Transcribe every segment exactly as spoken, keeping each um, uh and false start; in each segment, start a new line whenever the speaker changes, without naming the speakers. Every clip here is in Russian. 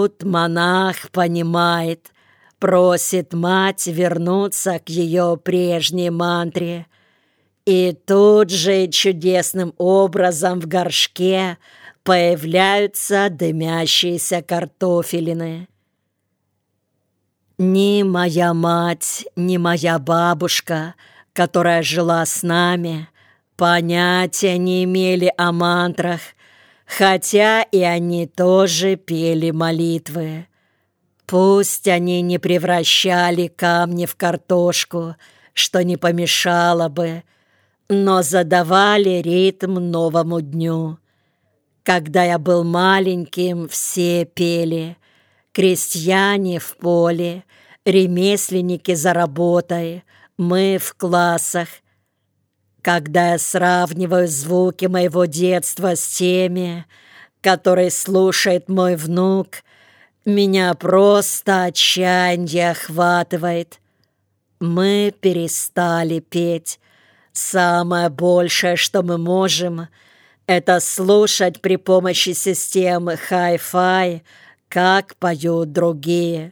тут монах понимает, просит мать вернуться к ее прежней мантре. И тут же чудесным образом в горшке появляются дымящиеся картофелины. Ни моя мать, ни моя бабушка, которая жила с нами, понятия не имели о мантрах, хотя и они тоже пели молитвы. Пусть они не превращали камни в картошку, что не помешало бы, но задавали ритм новому дню. Когда я был маленьким, все пели: крестьяне в поле, ремесленники за работой, мы в классах. Когда я сравниваю звуки моего детства с теми, которые слушает мой внук, меня просто отчаяние охватывает. Мы перестали петь. Самое большее, что мы можем, это слушать при помощи системы хай-фай, как поют другие.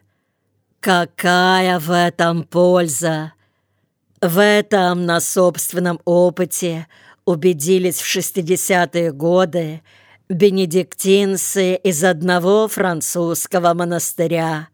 Какая в этом польза? В этом на собственном опыте убедились в шестидесятые годы бенедиктинцы из одного французского монастыря.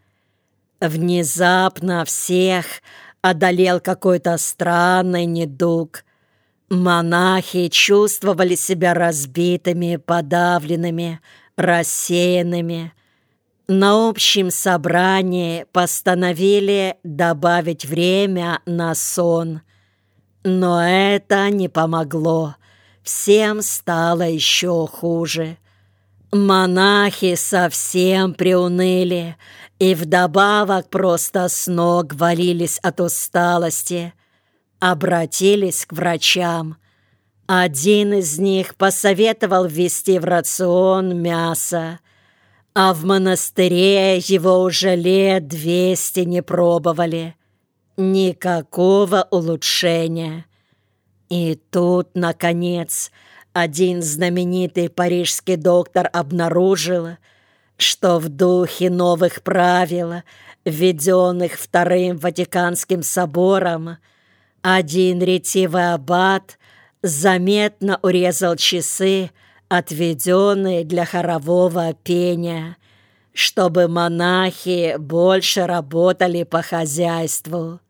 Внезапно всех одолел какой-то странный недуг. Монахи чувствовали себя разбитыми, подавленными, рассеянными. На общем собрании постановили добавить время на сон. Но это не помогло. Всем стало еще хуже. Монахи совсем приуныли и вдобавок просто с ног валились от усталости. Обратились к врачам. Один из них посоветовал ввести в рацион мясо, а в монастыре его уже лет двести не пробовали. Никакого улучшения. И тут, наконец, один знаменитый парижский доктор обнаружил, что в духе новых правил, введенных Вторым Ватиканским собором, один ретивый аббат заметно урезал часы, отведенные для хорового пения, чтобы монахи больше работали по хозяйству.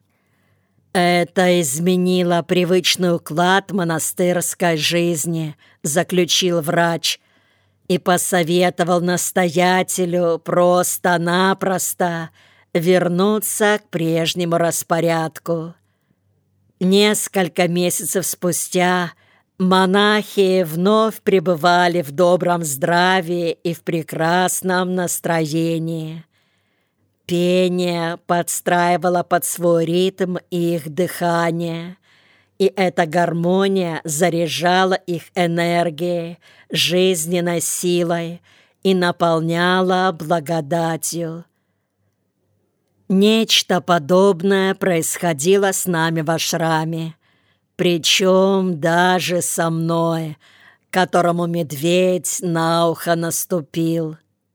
Это изменило привычный уклад монастырской жизни, заключил врач, и посоветовал настоятелю просто-напросто вернуться к прежнему распорядку. Несколько месяцев спустя монахи вновь пребывали в добром здравии и в прекрасном настроении. Пение подстраивало под свой ритм их дыхание, и эта гармония заряжала их энергией, жизненной силой и наполняла благодатью. Нечто подобное происходило с нами в ашраме, причем даже со мной, которому медведь на ухо наступил.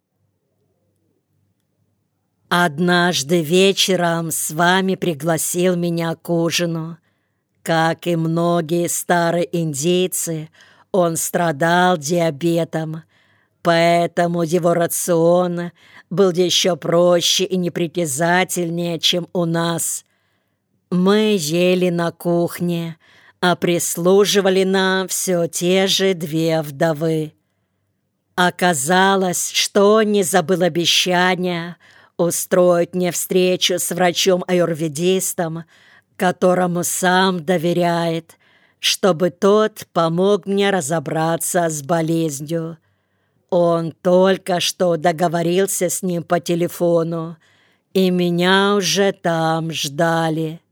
Однажды вечером с вами пригласил меня к ужину. Как и многие старые индейцы, он страдал диабетом, поэтому его рацион был еще проще и непритязательнее, чем у нас. Мы ели на кухне, а прислуживали нам все те же две вдовы. Оказалось, что он не забыл обещания устроить мне встречу с врачом-аюрведистом, которому сам доверяет, чтобы тот помог мне разобраться с болезнью. Он только что договорился с ним по телефону, и меня уже там ждали.